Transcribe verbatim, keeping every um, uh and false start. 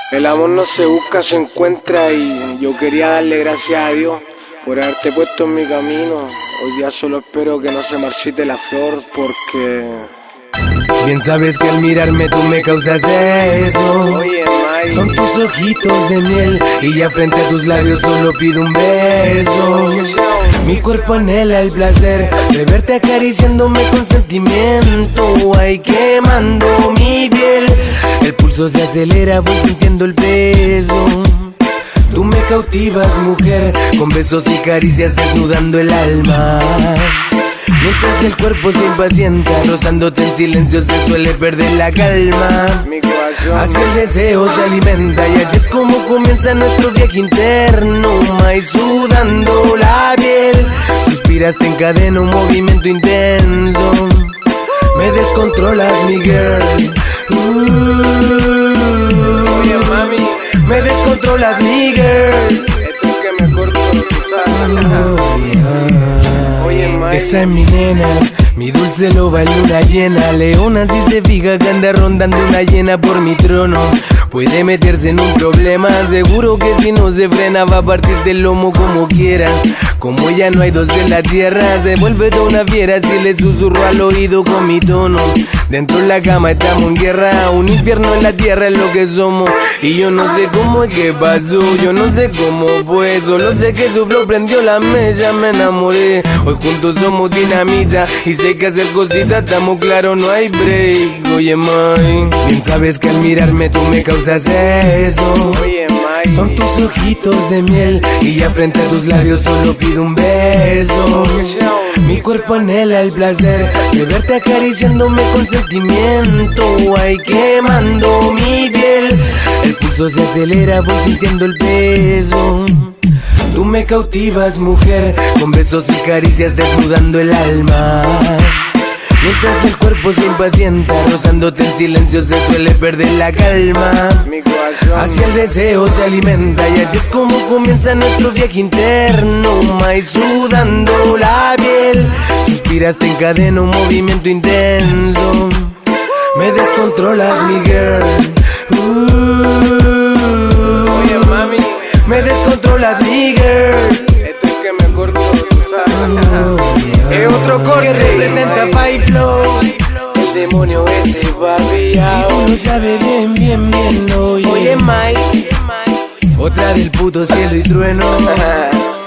El amor no se busca, se encuentra, y yo quería darle gracias a Dios por haberte puesto en mi camino. Hoy día solo espero que no se marchite la flor, porque bien sabes que al mirarme tú me causas eso. Oye, Mike, son tus ojitos de miel y ya frente a tus labios solo pido un beso. Mi cuerpo anhela el placer de verte acariciándome con sentimiento. Ay, quemando mi piel, el pulso se acelera, voy sintiendo el peso. Tú me cautivas, mujer, con besos y caricias desnudando el alma. Mientras el cuerpo se impacienta, rozándote en silencio se suele perder la calma. Así el deseo se alimenta y así es como comienza nuestro viaje interno. Mai sudando la piel, suspiras, te encadena un movimiento intenso. Me descontrolas, mi girl. uh, oye, mami, Me descontrolas, mi girl. esto es que me corto, tú sabes. Oye, Mike, Esa es mi nena, mi dulce loba en luna llena. Leona si se fija que anda rondando una hiena por mi trono. Puede meterse en un problema, seguro que si no se frena va a partir del lomo como quiera. Como ya no hay dos en la tierra, se vuelve toda una fiera si le susurro al oído con mi tono. Dentro de la cama estamos en guerra, un infierno en la tierra es lo que somos. Y yo no sé cómo es que pasó, yo no sé cómo fue, solo sé que su flow prendió la mecha, me enamoré. Hoy juntos somos dinamita y sé que hacer cositas estamos claros, no hay break. Oye, Mike, bien sabes que al mirarme tú me causas eso. oye, Mike, Son tus ojitos de miel y ya frente a tus labios solo pido un beso. Mi cuerpo anhela el placer de verte acariciándome con sentimiento. Ay, quemando mi piel, el pulso se acelera, voy sintiendo el peso. Tú me cautivas, mujer, con besos y caricias desnudando el alma. Mientras el cuerpo se impacienta, rozándote en silencio se suele perder la calma. mi corazón. Así el deseo se alimenta y así es como comienza nuestro viaje interno. Mai sudando la piel, suspiras, te encadena un movimiento intenso. Me descontrolas, mi girl. uh, Oye, mami, Me descontrolas, mi girl. esto es que me corto, tú sabes. Es otro corte que representa Five Flow. El demonio ese va Y pillado. tú lo sabes bien, bien, bien, oye. Oye, Mike, Otra del puto cielo y trueno.